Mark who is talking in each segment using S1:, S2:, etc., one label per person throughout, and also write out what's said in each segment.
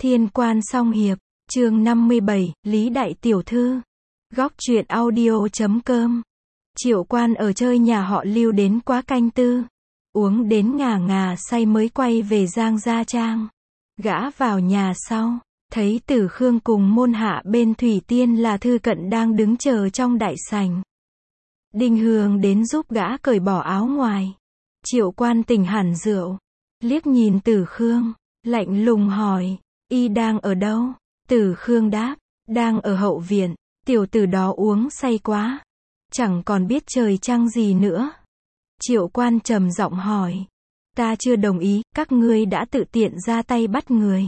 S1: Thiên Quan Song Hiệp, chương 57, Lý Đại Tiểu Thư. Góc truyện audio.com. Triệu Quan ở chơi nhà họ Lưu đến quá canh tư. Uống đến ngà ngà say mới quay về Giang Gia Trang. Gã vào nhà sau, thấy Tử Khương cùng môn hạ bên Thủy Tiên là Thư Cận đang đứng chờ trong đại sảnh. Đinh Hương đến giúp gã cởi bỏ áo ngoài. Triệu Quan tỉnh hẳn rượu, liếc nhìn Tử Khương, lạnh lùng hỏi, y đang ở đâu? Tử Khương đáp, đang ở hậu viện, tiểu tử đó uống say quá, chẳng còn biết trời trăng gì nữa. Triệu Quan trầm giọng hỏi, ta chưa đồng ý, các ngươi đã tự tiện ra tay bắt người.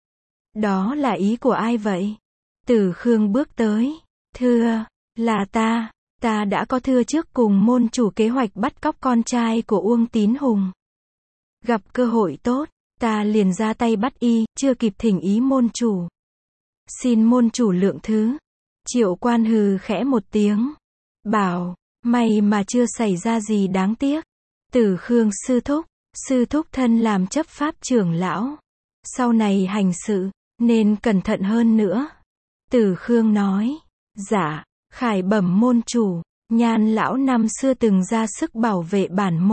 S1: Đó là ý của ai vậy? Tử Khương bước tới, thưa, là ta đã có thưa trước cùng môn chủ kế hoạch bắt cóc con trai của Uông Tín Hùng. Gặp cơ hội tốt, ta liền ra tay bắt y, chưa kịp thỉnh ý môn chủ. Xin môn chủ lượng thứ. Triệu Quan hừ khẽ một tiếng, bảo, may mà chưa xảy ra gì đáng tiếc. Tử Khương sư thúc thân làm chấp pháp trưởng lão, sau này hành sự, nên cẩn thận hơn nữa. Tử Khương nói, dạ, khải bẩm môn chủ, Nhan lão năm xưa từng ra sức bảo vệ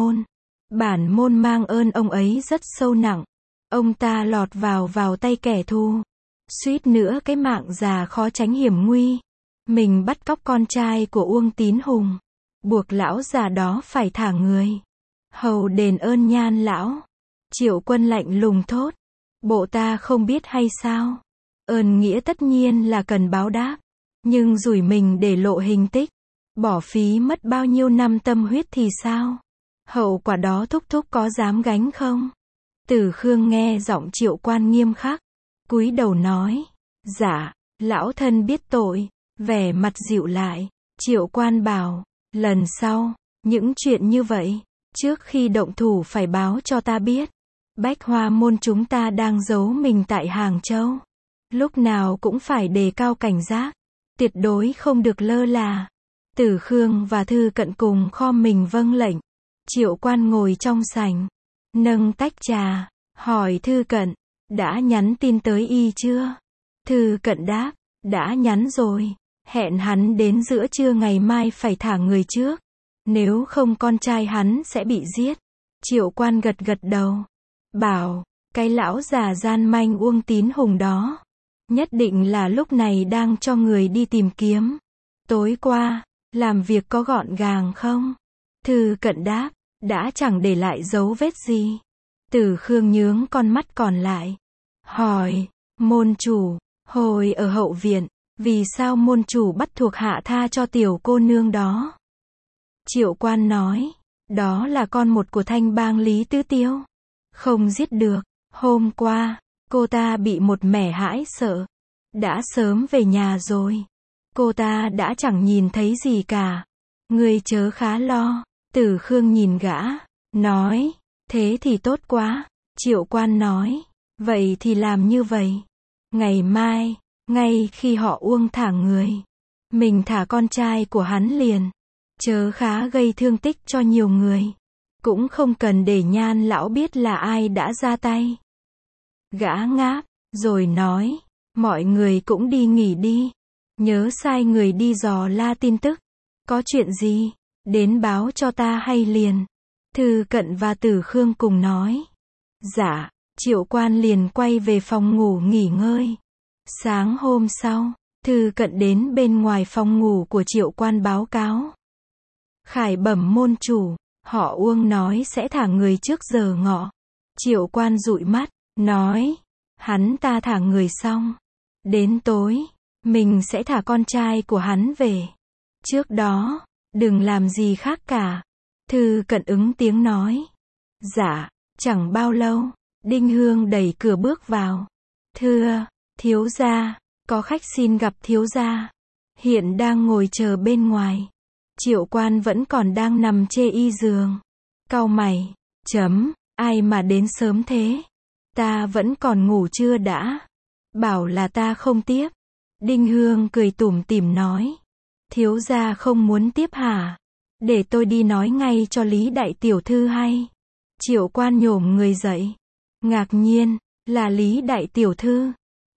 S1: bản môn mang ơn ông ấy rất sâu nặng. Ông ta lọt vào tay kẻ thù, suýt nữa cái mạng già khó tránh hiểm nguy. Mình bắt cóc con trai của Uông Tín Hùng, buộc lão già đó phải thả người, hầu đền ơn Nhan lão. Triệu Quân lạnh lùng thốt, bộ ta không biết hay sao? Ơn nghĩa tất nhiên là cần báo đáp, nhưng rủi mình để lộ hình tích, bỏ phí mất bao nhiêu năm tâm huyết thì sao? Hậu quả đó thúc thúc có dám gánh không? Tử Khương nghe giọng Triệu Quan nghiêm khắc, cúi đầu nói, dạ, lão thân biết tội, vẻ mặt dịu lại. Triệu Quan bảo, lần sau, những chuyện như vậy, trước khi động thủ phải báo cho ta biết. Bách Hoa môn chúng ta đang giấu mình tại Hàng Châu, lúc nào cũng phải đề cao cảnh giác, tuyệt đối không được lơ là. Tử Khương và Thư Cận cùng khom mình vâng lệnh. Triệu Quan ngồi trong sảnh, nâng tách trà, hỏi Thư Cận, đã nhắn tin tới y chưa? Thư Cận đáp, đã nhắn rồi, hẹn hắn đến giữa trưa ngày mai phải thả người trước, nếu không con trai hắn sẽ bị giết. Triệu Quan gật gật đầu, bảo, cái lão già gian manh Uông Tín Hùng đó, nhất định là lúc này đang cho người đi tìm kiếm. Tối qua, làm việc có gọn gàng không? Thư Cận đáp, đã chẳng để lại dấu vết gì. Tử Khương nhướng con mắt còn lại, hỏi, môn chủ, hồi ở hậu viện, vì sao môn chủ bắt thuộc hạ tha cho tiểu cô nương đó? Triệu Quan nói, đó là con một của thanh bang Lý Tứ Tiêu, không giết được. Hôm qua, cô ta bị một mẻ hãi sợ, đã sớm về nhà rồi. Cô ta đã chẳng nhìn thấy gì cả. Ngươi chớ khá lo. Tử Khương nhìn gã, nói, thế thì tốt quá. Triệu Quan nói, vậy thì làm như vậy. Ngày mai, ngay khi họ Uông thả người, mình thả con trai của hắn liền. Chớ khá gây thương tích cho nhiều người. Cũng không cần để Nhan lão biết là ai đã ra tay. Gã ngáp, rồi nói, mọi người cũng đi nghỉ đi. Nhớ sai người đi dò la tin tức. Có chuyện gì, đến báo cho ta hay liền. Thư Cận và Tử Khương cùng nói, dạ. Triệu Quan liền quay về phòng ngủ nghỉ ngơi. Sáng hôm sau, Thư Cận đến bên ngoài phòng ngủ của Triệu Quan báo cáo. Khải bẩm môn chủ, họ Uông nói sẽ thả người trước giờ ngọ. Triệu Quan dụi mắt, nói, hắn ta thả người xong, đến tối, mình sẽ thả con trai của hắn về. Trước đó, đừng làm gì khác cả. Thư Cận ứng tiếng nói, dạ. Chẳng bao lâu, Đinh Hương đẩy cửa bước vào. Thưa, thiếu gia, có khách xin gặp thiếu gia. Hiện đang ngồi chờ bên ngoài. Triệu Quan vẫn còn đang nằm chê y giường. Cau mày, ai mà đến sớm thế? Ta vẫn còn ngủ chưa đã? Bảo là ta không tiếp. Đinh Hương cười tủm tỉm nói, thiếu gia không muốn tiếp hả? Để tôi đi nói ngay cho Lý Đại Tiểu Thư hay. Triệu Quan nhổm người dậy, ngạc nhiên, là Lý Đại Tiểu Thư.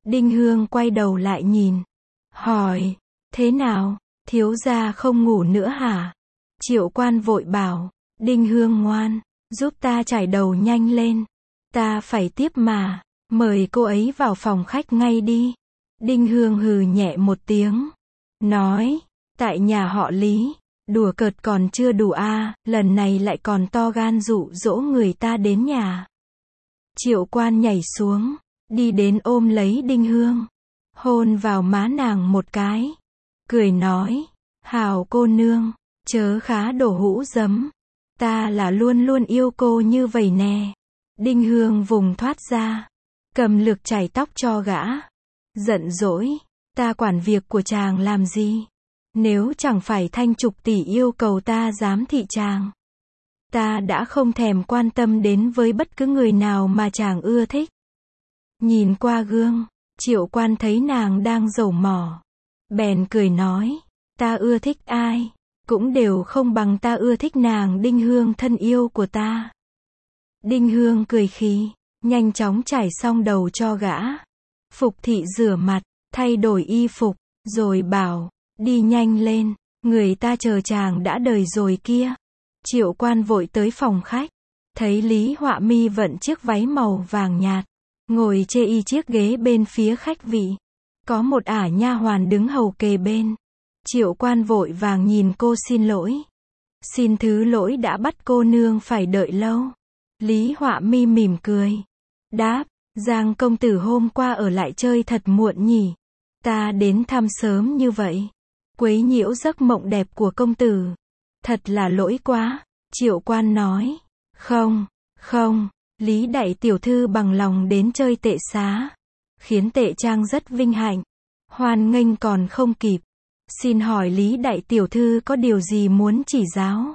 S1: Đinh Hương quay đầu lại nhìn. Hỏi, thế nào, thiếu gia không ngủ nữa hả? Triệu Quan vội bảo, Đinh Hương ngoan, giúp ta chải đầu nhanh lên. Ta phải tiếp mà, mời cô ấy vào phòng khách ngay đi. Đinh Hương hừ nhẹ một tiếng. Nói, tại nhà họ Lý, đùa cợt còn chưa đủ lần này lại còn to gan dụ dỗ người ta đến nhà. Triệu Quan nhảy xuống, đi đến ôm lấy Đinh Hương, hôn vào má nàng một cái, cười nói, hào cô nương, chớ khá đổ hũ giấm, ta là luôn luôn yêu cô như vậy nè. Đinh Hương vùng thoát ra, cầm lược chải tóc cho gã, giận dỗi, ta quản việc của chàng làm gì? Nếu chẳng phải Thanh Trục tỷ yêu cầu ta giám thị chàng, ta đã không thèm quan tâm đến với bất cứ người nào mà chàng ưa thích. Nhìn qua gương, Triệu Quan thấy nàng đang dầu mỏ, bèn cười nói, ta ưa thích ai, cũng đều không bằng ta ưa thích nàng Đinh Hương thân yêu của ta. Đinh Hương cười khí, nhanh chóng chải xong đầu cho gã. Phục thị rửa mặt, thay đổi y phục, rồi bảo, đi nhanh lên, người ta chờ chàng đã đợi rồi kia. Triệu Quan vội tới phòng khách, thấy Lý Họa Mi vận chiếc váy màu vàng nhạt, ngồi chê y chiếc ghế bên phía khách vị. Có một ả nha hoàn đứng hầu kề bên. Triệu Quan vội vàng nhìn cô xin lỗi. Xin thứ lỗi đã bắt cô nương phải đợi lâu. Lý Họa Mi mỉm cười, đáp, Giang công tử hôm qua ở lại chơi thật muộn nhỉ. Ta đến thăm sớm như vậy, quấy nhiễu giấc mộng đẹp của công tử. Thật là lỗi quá. Triệu Quan nói, không, Lý đại tiểu thư bằng lòng đến chơi Tệ Xá, khiến Tệ Trang rất vinh hạnh, hoan nghênh còn không kịp. Xin hỏi Lý đại tiểu thư có điều gì muốn chỉ giáo?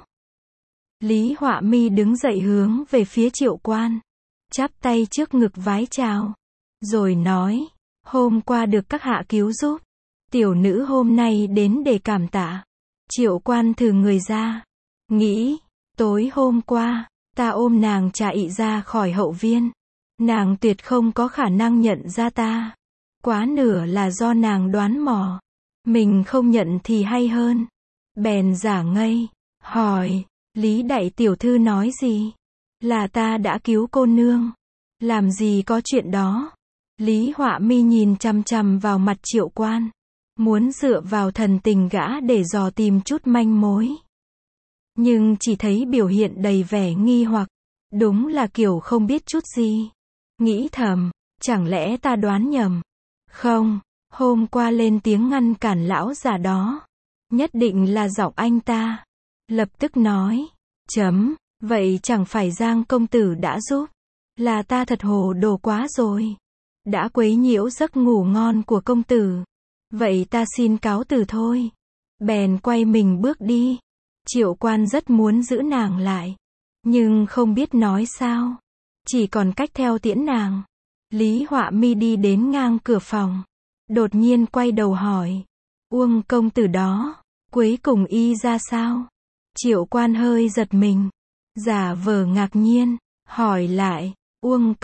S1: Lý Họa Mi đứng dậy hướng về phía Triệu Quan, chắp tay trước ngực vái chào, rồi nói, hôm qua được các hạ cứu giúp, tiểu nữ hôm nay đến để cảm tạ. Triệu Quan thử người ra, nghĩ, tối hôm qua, ta ôm nàng chạy ra khỏi hậu viên, nàng tuyệt không có khả năng nhận ra ta, quá nửa là do nàng đoán mò, mình không nhận thì hay hơn. Bèn giả ngây, hỏi, Lý đại tiểu thư nói gì? Là ta đã cứu cô nương, làm gì có chuyện đó. Lý Họa Mi nhìn chằm chằm vào mặt Triệu Quan, muốn dựa vào thần tình gã để dò tìm chút manh mối. Nhưng chỉ thấy biểu hiện đầy vẻ nghi hoặc, đúng là kiểu không biết chút gì. Nghĩ thầm, chẳng lẽ ta đoán nhầm? Không, hôm qua lên tiếng ngăn cản lão già đó, nhất định là giọng anh ta. Lập tức nói, vậy chẳng phải Giang công tử đã giúp, là ta thật hồ đồ quá rồi, đã quấy nhiễu giấc ngủ ngon của công tử. Vậy ta xin cáo từ thôi. Bèn quay mình bước đi. Triệu Quan rất muốn giữ nàng lại, nhưng không biết nói sao, chỉ còn cách theo tiễn nàng. Lý Họa Mi đi đến ngang cửa phòng, đột nhiên quay đầu hỏi, Uông công tử đó, cuối cùng y ra sao? Triệu Quan hơi giật mình, giả vờ ngạc nhiên, hỏi lại, Uông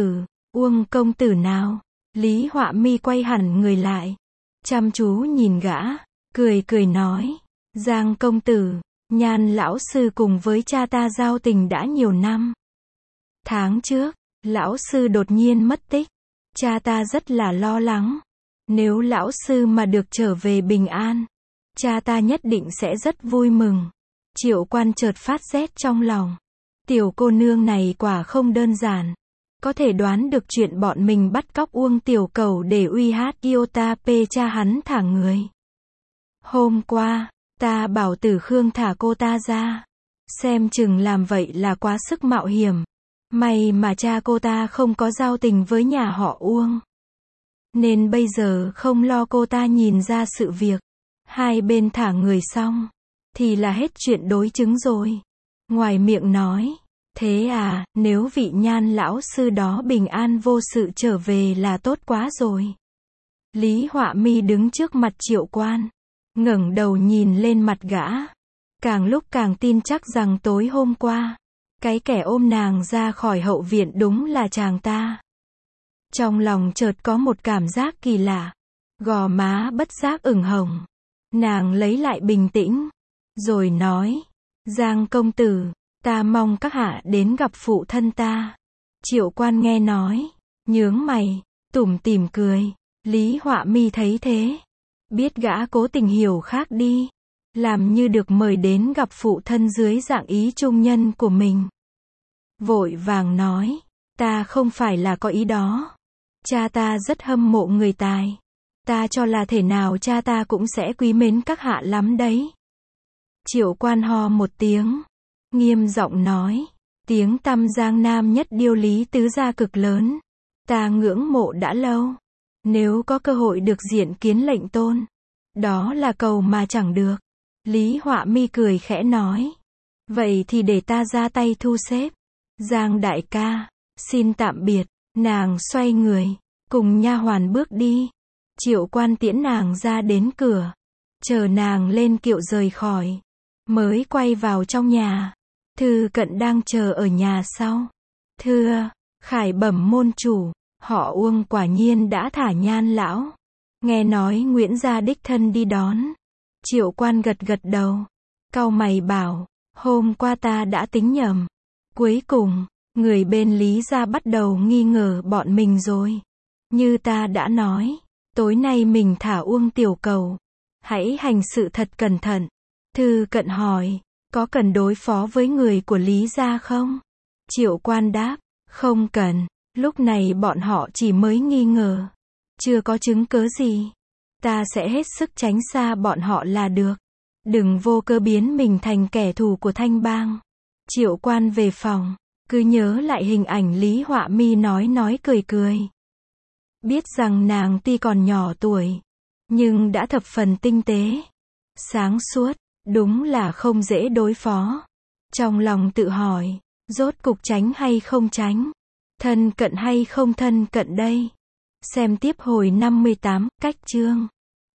S1: công tử nào? Lý Họa Mi quay hẳn người lại, chăm chú nhìn gã, cười nói, Giang công tử, Nhan lão sư cùng với cha ta giao tình đã nhiều năm. Tháng trước, lão sư đột nhiên mất tích, cha ta rất là lo lắng. Nếu lão sư mà được trở về bình an, cha ta nhất định sẽ rất vui mừng. Triệu Quan chợt phát rét trong lòng. Tiểu cô nương này quả không đơn giản, có thể đoán được chuyện bọn mình bắt cóc Uông tiểu cầu để uy hát Iota P cha hắn thả người. Hôm qua, ta bảo Tử Khương thả cô ta ra, xem chừng làm vậy là quá sức mạo hiểm. May mà cha cô ta không có giao tình với nhà họ Uông, nên bây giờ không lo cô ta nhìn ra sự việc. Hai bên thả người xong, thì là hết chuyện đối chứng rồi. Ngoài miệng nói, thế à, nếu vị Nhan lão sư đó bình an vô sự trở về là tốt quá rồi. Lý Họa Mi đứng trước mặt Triệu Quan, ngẩng đầu nhìn lên mặt gã, càng lúc càng tin chắc rằng tối hôm qua, cái kẻ ôm nàng ra khỏi hậu viện đúng là chàng ta. Trong lòng chợt có một cảm giác kỳ lạ. Gò má bất giác ửng hồng. Nàng lấy lại bình tĩnh. Rồi nói. Giang công tử, ta mong các hạ đến gặp phụ thân ta. Triệu Quan nghe nói. Nhướng mày, tủm tỉm cười. Lý Họa Mi thấy thế. Biết gã cố tình hiểu khác đi. Làm như được mời đến gặp phụ thân dưới dạng ý trung nhân của mình. Vội vàng nói. Ta không phải là có ý đó. Cha ta rất hâm mộ người tài. Ta cho là thể nào cha ta cũng sẽ quý mến các hạ lắm đấy. Triệu Quan ho một tiếng. Nghiêm giọng nói. Tiếng tăm Giang Nam nhất điêu Lý tứ gia cực lớn. Ta ngưỡng mộ đã lâu. Nếu có cơ hội được diện kiến lệnh tôn. Đó là cầu mà chẳng được. Lý Họa Mi cười khẽ nói. Vậy thì để ta ra tay thu xếp. Giang đại ca, xin tạm biệt. Nàng xoay người, cùng nha hoàn bước đi. Triệu Quan tiễn nàng ra đến cửa. Chờ nàng lên kiệu rời khỏi. Mới quay vào trong nhà. Thư Cận đang chờ ở nhà sau. Thưa, khải bẩm môn chủ, họ Uông quả nhiên đã thả Nhan lão. Nghe nói Nguyễn gia đích thân đi đón. Triệu Quan gật gật đầu. Cau mày bảo, hôm qua ta đã tính nhầm. Cuối cùng, người bên Lý gia bắt đầu nghi ngờ bọn mình rồi. Như ta đã nói, tối nay mình thả Uông tiểu cầu. Hãy hành sự thật cẩn thận. Thư Cận hỏi, có cần đối phó với người của Lý gia không? Triệu Quan đáp, không cần. Lúc này bọn họ chỉ mới nghi ngờ. Chưa có chứng cớ gì. Ta sẽ hết sức tránh xa bọn họ là được. Đừng vô cớ biến mình thành kẻ thù của Thanh bang. Triệu Quan về phòng. Cứ nhớ lại hình ảnh Lý Họa Mi nói cười cười. Biết rằng nàng tuy còn nhỏ tuổi. Nhưng đã thập phần tinh tế. Sáng suốt. Đúng là không dễ đối phó. Trong lòng tự hỏi. Rốt cục tránh hay không tránh? Thân cận hay không thân cận đây? Xem tiếp hồi 58, cách chương.